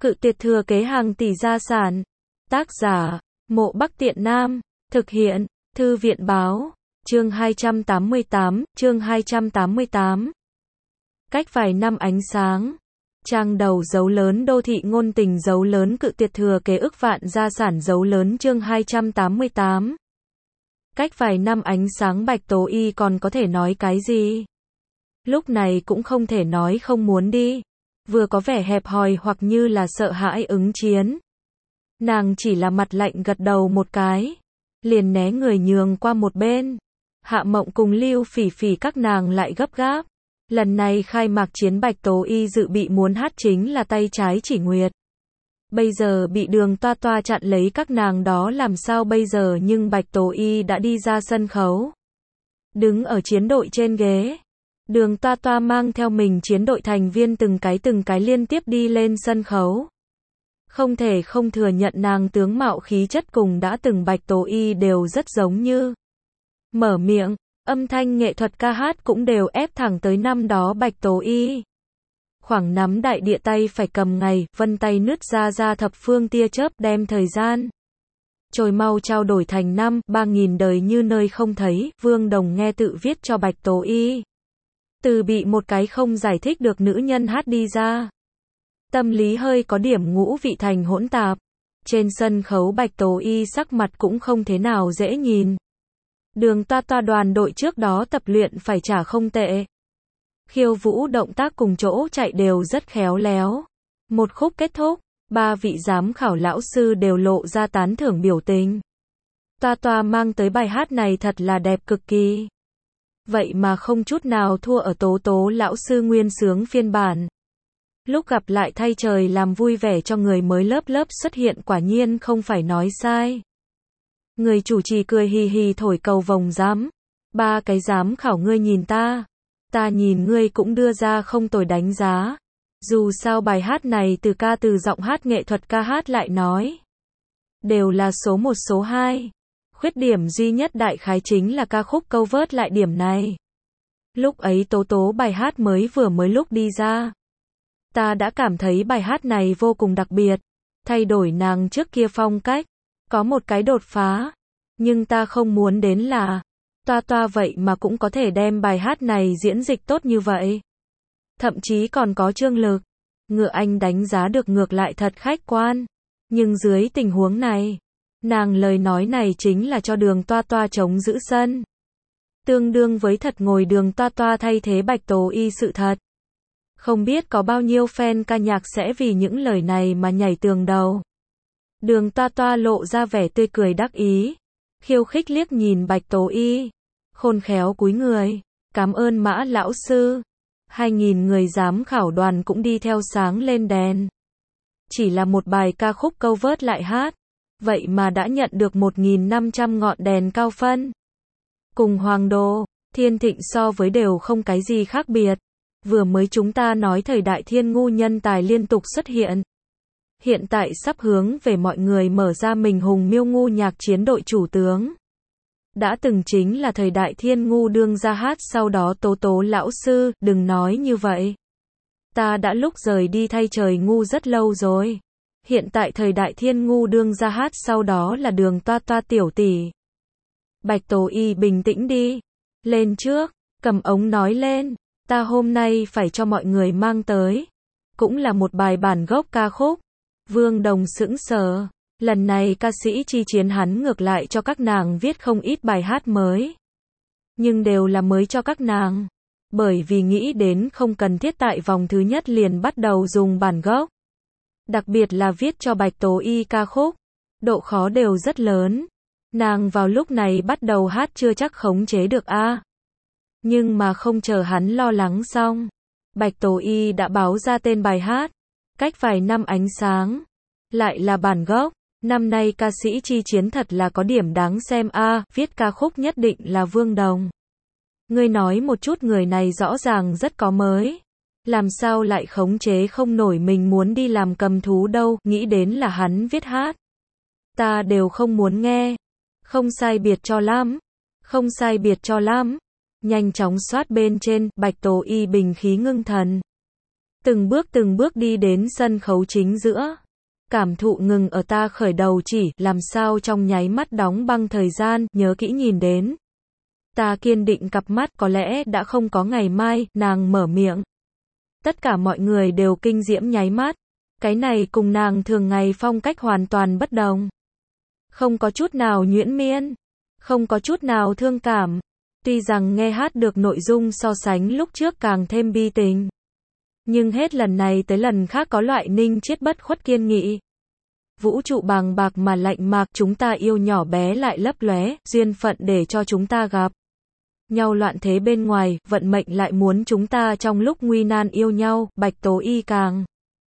Cự tuyệt thừa kế hàng tỷ gia sản. Tác giả, Mộ Bắc Tiện Nam. Thực hiện, Thư viện báo. Chương 288, chương 288. Cách vài năm ánh sáng. Trang đầu dấu lớn đô thị ngôn tình dấu lớn cự tuyệt thừa kế ức vạn gia sản dấu lớn chương 288. Cách vài năm ánh sáng Bạch Tố Y còn có thể nói cái gì? Lúc này cũng không thể nói không muốn đi. Vừa có vẻ hẹp hòi hoặc như là sợ hãi ứng chiến. Nàng chỉ là mặt lạnh gật đầu một cái. Liền né người nhường qua một bên. Hạ Mộng cùng Lưu Phỉ Phỉ các nàng lại gấp gáp. Lần này khai mạc chiến Bạch Tố Y dự bị muốn hát chính là tay trái chỉ nguyệt. Bây giờ bị Đường Toa Toa chặn lấy các nàng đó làm sao bây giờ nhưng Bạch Tố Y đã đi ra sân khấu. Đứng ở chiến đội trên ghế. Đường Toa Toa mang theo mình chiến đội thành viên từng cái liên tiếp đi lên sân khấu. Không thể không thừa nhận nàng tướng mạo khí chất cùng đã từng Bạch Tố Y đều rất giống như. Mở miệng, âm thanh nghệ thuật ca hát cũng đều ép thẳng tới năm đó Bạch Tố Y. Khoảng nắm đại địa tay phải cầm ngày, vân tay nứt ra thập phương tia chớp đem thời gian. Trôi mau trao đổi thành 3.000 đời như nơi không thấy, Vương Đồng nghe tự viết cho Bạch Tố Y. Từ bị một cái không giải thích được nữ nhân hát đi ra. Tâm lý hơi có điểm ngũ vị thành hỗn tạp. Trên sân khấu Bạch Tố Y sắc mặt cũng không thế nào dễ nhìn. Đường Toa Toa đoàn đội trước đó tập luyện phải trả không tệ. Khiêu vũ động tác cùng chỗ chạy đều rất khéo léo. Một khúc kết thúc, 3 vị giám khảo lão sư đều lộ ra tán thưởng biểu tình. Toa Toa mang tới bài hát này thật là đẹp cực kỳ. Vậy mà không chút nào thua ở Tố Tố lão sư nguyên sướng phiên bản. Lúc gặp lại thay trời làm vui vẻ cho người mới lớp xuất hiện quả nhiên không phải nói sai. Người chủ trì cười hì hì thổi cầu vồng giám. 3 cái giám khảo ngươi nhìn ta nhìn ngươi cũng đưa ra không tồi đánh giá. Dù sao bài hát này từ ca từ giọng hát nghệ thuật ca hát lại nói. Đều là số 1 số 2. Khuyết điểm duy nhất đại khái chính là ca khúc câu vớt lại điểm này. Lúc ấy Tố Tố bài hát mới lúc đi ra. Ta đã cảm thấy bài hát này vô cùng đặc biệt. Thay đổi nàng trước kia phong cách. Có một cái đột phá. Nhưng ta không muốn đến là Toa Toa vậy mà cũng có thể đem bài hát này diễn dịch tốt như vậy. Thậm chí còn có chương lực. Ngựa Anh đánh giá được ngược lại thật khách quan. Nhưng dưới tình huống này, nàng lời nói này chính là cho Đường Toa Toa chống giữ sân. Tương đương với thật ngồi Đường Toa Toa thay thế Bạch Tố Y sự thật. Không biết có bao nhiêu fan ca nhạc sẽ vì những lời này mà nhảy tường đầu. Đường Toa Toa lộ ra vẻ tươi cười đắc ý. Khiêu khích liếc nhìn Bạch Tố Y. Khôn khéo cúi người. Cảm ơn Mã lão sư. 2.000 người giám khảo đoàn cũng đi theo sáng lên đèn. Chỉ là một bài ca khúc câu vớt lại hát. Vậy mà đã nhận được 1.500 ngọn đèn cao phân. Cùng Hoàng Đô, Thiên Thịnh so với đều không cái gì khác biệt. Vừa mới chúng ta nói thời đại thiên ngu nhân tài liên tục xuất hiện. Hiện tại sắp hướng về mọi người mở ra mình hùng miêu ngu nhạc chiến đội chủ tướng. Đã từng chính là thời đại thiên ngu đương ra hát sau đó Tố Tố lão sư, đừng nói như vậy. Ta đã lúc rời đi thay trời ngu rất lâu rồi. Hiện tại thời đại thiên ngu đương ra hát sau đó là Đường Toa Toa tiểu tỷ. Bạch Tố Y bình tĩnh đi. Lên trước, cầm ống nói lên. Ta hôm nay phải cho mọi người mang tới. Cũng là một bài bản gốc ca khúc. Vương Đồng sững sờ. Lần này ca sĩ chi chiến hắn ngược lại cho các nàng viết không ít bài hát mới. Nhưng đều là mới cho các nàng. Bởi vì nghĩ đến không cần thiết tại vòng thứ nhất liền bắt đầu dùng bản gốc. Đặc biệt là viết cho Bạch Tố Y ca khúc. Độ khó đều rất lớn. Nàng vào lúc này bắt đầu hát chưa chắc khống chế được a. Nhưng mà không chờ hắn lo lắng xong. Bạch Tố Y đã báo ra tên bài hát. Cách vài năm ánh sáng. Lại là bản gốc. Năm nay ca sĩ chi chiến thật là có điểm đáng xem a. Viết ca khúc nhất định là Vương Đồng. Ngươi nói một chút người này rõ ràng rất có mới. Làm sao lại khống chế không nổi mình muốn đi làm cầm thú đâu. Nghĩ đến là hắn viết hát. Ta đều không muốn nghe. Không sai biệt cho lắm. Không sai biệt cho lắm. Nhanh chóng soát bên trên, Bạch Tố Y bình khí ngưng thần. từng bước đi đến sân khấu chính giữa. Cảm thụ ngừng ở ta khởi đầu chỉ, làm sao trong nháy mắt đóng băng thời gian, nhớ kỹ nhìn đến. Ta kiên định cặp mắt, có lẽ đã không có ngày mai, nàng mở miệng. Tất cả mọi người đều kinh diễm nháy mắt. Cái này cùng nàng thường ngày phong cách hoàn toàn bất đồng. Không có chút nào nhuyễn miên, không có chút nào thương cảm. Tuy rằng nghe hát được nội dung so sánh lúc trước càng thêm bi tình. Nhưng hết lần này tới lần khác có loại ninh chiết bất khuất kiên nghị. Vũ trụ bàng bạc mà lạnh mạc, chúng ta yêu nhỏ bé lại lấp lóe, duyên phận để cho chúng ta gặp nhau loạn thế bên ngoài, vận mệnh lại muốn chúng ta trong lúc nguy nan yêu nhau, Bạch Tố Y càng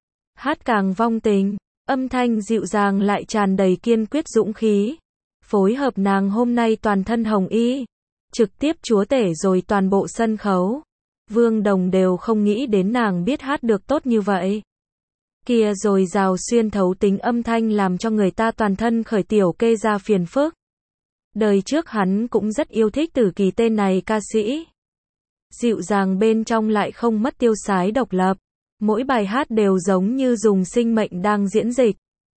hát càng vong tình, âm thanh dịu dàng lại tràn đầy kiên quyết dũng khí. Phối hợp nàng hôm nay toàn thân hồng y, trực tiếp chúa tể rồi toàn bộ sân khấu. Vương Đồng đều không nghĩ đến nàng biết hát được tốt như vậy. Kia rồi rào xuyên thấu tính âm thanh làm cho người ta toàn thân khởi tiểu kê ra phiền phức. Đời trước hắn cũng rất yêu thích Tử Kỳ tên này ca sĩ. Dịu dàng bên trong lại không mất tiêu sái độc lập. Mỗi bài hát đều giống như dùng sinh mệnh đang diễn dịch.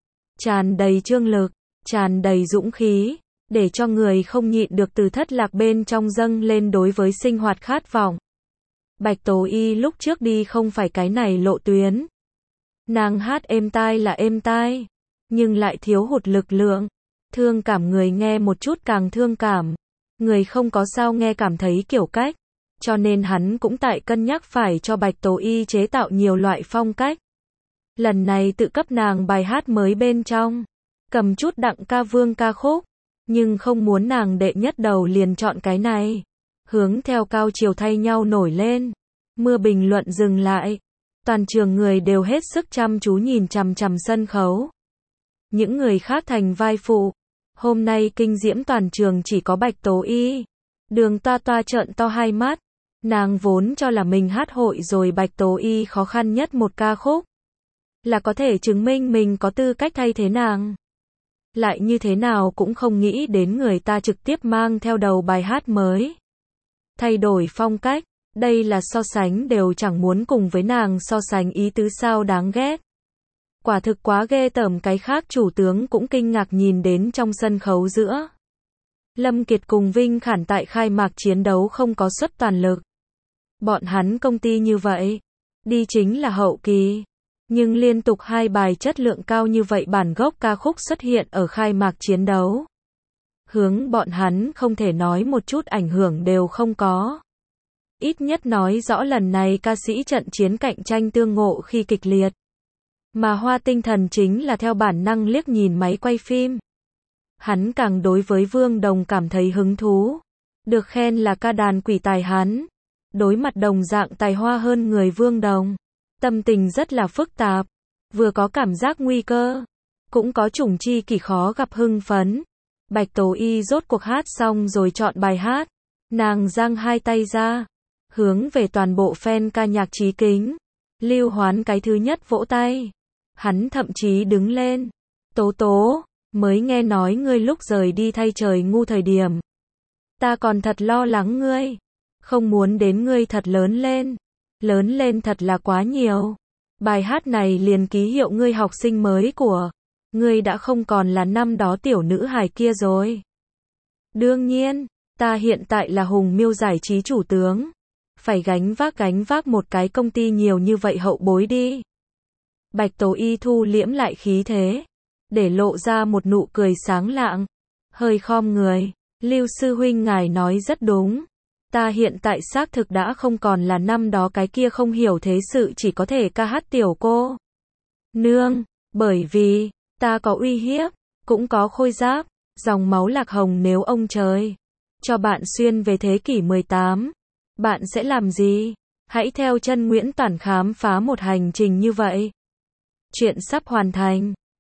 Tràn đầy chương lực, tràn đầy dũng khí, để cho người không nhịn được từ thất lạc bên trong dâng lên đối với sinh hoạt khát vọng. Bạch Tố Y lúc trước đi không phải cái này lộ tuyến. Nàng hát êm tai là êm tai, nhưng lại thiếu hụt lực lượng. Thương cảm người nghe một chút càng thương cảm. Người không có sao nghe cảm thấy kiểu cách. Cho nên hắn cũng tại cân nhắc phải cho Bạch Tố Y chế tạo nhiều loại phong cách. Lần này tự cấp nàng bài hát mới bên trong. Cầm chút Đặng Ca Vương ca khúc. Nhưng không muốn nàng đệ nhất đầu liền chọn cái này. Hướng theo cao chiều thay nhau nổi lên. Mưa bình luận dừng lại. Toàn trường người đều hết sức chăm chú nhìn chằm chằm sân khấu. Những người khác thành vai phụ. Hôm nay kinh diễm toàn trường chỉ có Bạch Tố Y. Đường Toa Toa trợn to hai mắt. Nàng vốn cho là mình hát hội rồi Bạch Tố Y khó khăn nhất một ca khúc. Là có thể chứng minh mình có tư cách thay thế nàng. Lại như thế nào cũng không nghĩ đến người ta trực tiếp mang theo đầu bài hát mới. Thay đổi phong cách. Đây là so sánh đều chẳng muốn cùng với nàng so sánh ý tứ sao đáng ghét. Quả thực quá ghê tởm. Cái khác chủ tướng cũng kinh ngạc nhìn đến trong sân khấu giữa. Lâm Kiệt cùng Vinh Khản tại khai mạc chiến đấu không có xuất toàn lực. Bọn hắn công ty như vậy, đi chính là hậu kỳ. Nhưng liên tục hai bài chất lượng cao như vậy bản gốc ca khúc xuất hiện ở khai mạc chiến đấu. Hướng bọn hắn không thể nói một chút ảnh hưởng đều không có. Ít nhất nói rõ lần này ca sĩ trận chiến cạnh tranh tương ngộ khi kịch liệt. Mà Hoa Tinh Thần chính là theo bản năng liếc nhìn máy quay phim. Hắn càng đối với Vương Đồng cảm thấy hứng thú. Được khen là ca đàn quỷ tài hắn. Đối mặt đồng dạng tài hoa hơn người Vương Đồng. Tâm tình rất là phức tạp. Vừa có cảm giác nguy cơ. Cũng có chủng chi kỷ khó gặp hưng phấn. Bạch Tố Y rốt cuộc hát xong rồi chọn bài hát. Nàng giang hai tay ra. Hướng về toàn bộ fan ca nhạc chí kính. Lưu Hoán cái thứ nhất vỗ tay. Hắn thậm chí đứng lên. Tố Tố, mới nghe nói ngươi lúc rời đi thay trời ngu thời điểm. Ta còn thật lo lắng ngươi. Không muốn đến ngươi thật lớn lên. Lớn lên thật là quá nhiều. Bài hát này liền ký hiệu ngươi học sinh mới của. Ngươi đã không còn là năm đó tiểu nữ hài kia rồi. Đương nhiên, ta hiện tại là Hùng Miêu giải trí chủ tướng. Phải gánh vác một cái công ty nhiều như vậy hậu bối đi. Bạch Tố Y thu liễm lại khí thế. Để lộ ra một nụ cười sáng lạng. Hơi khom người. Lưu sư huynh ngài nói rất đúng. Ta hiện tại xác thực đã không còn là năm đó cái kia không hiểu thế sự chỉ có thể ca hát tiểu cô nương. Bởi vì, ta có uy hiếp, cũng có khôi giáp, dòng máu lạc hồng nếu ông trời cho bạn xuyên về thế kỷ 18. Bạn sẽ làm gì? Hãy theo chân Nguyễn Toản khám phá một hành trình như vậy. Chuyện sắp hoàn thành.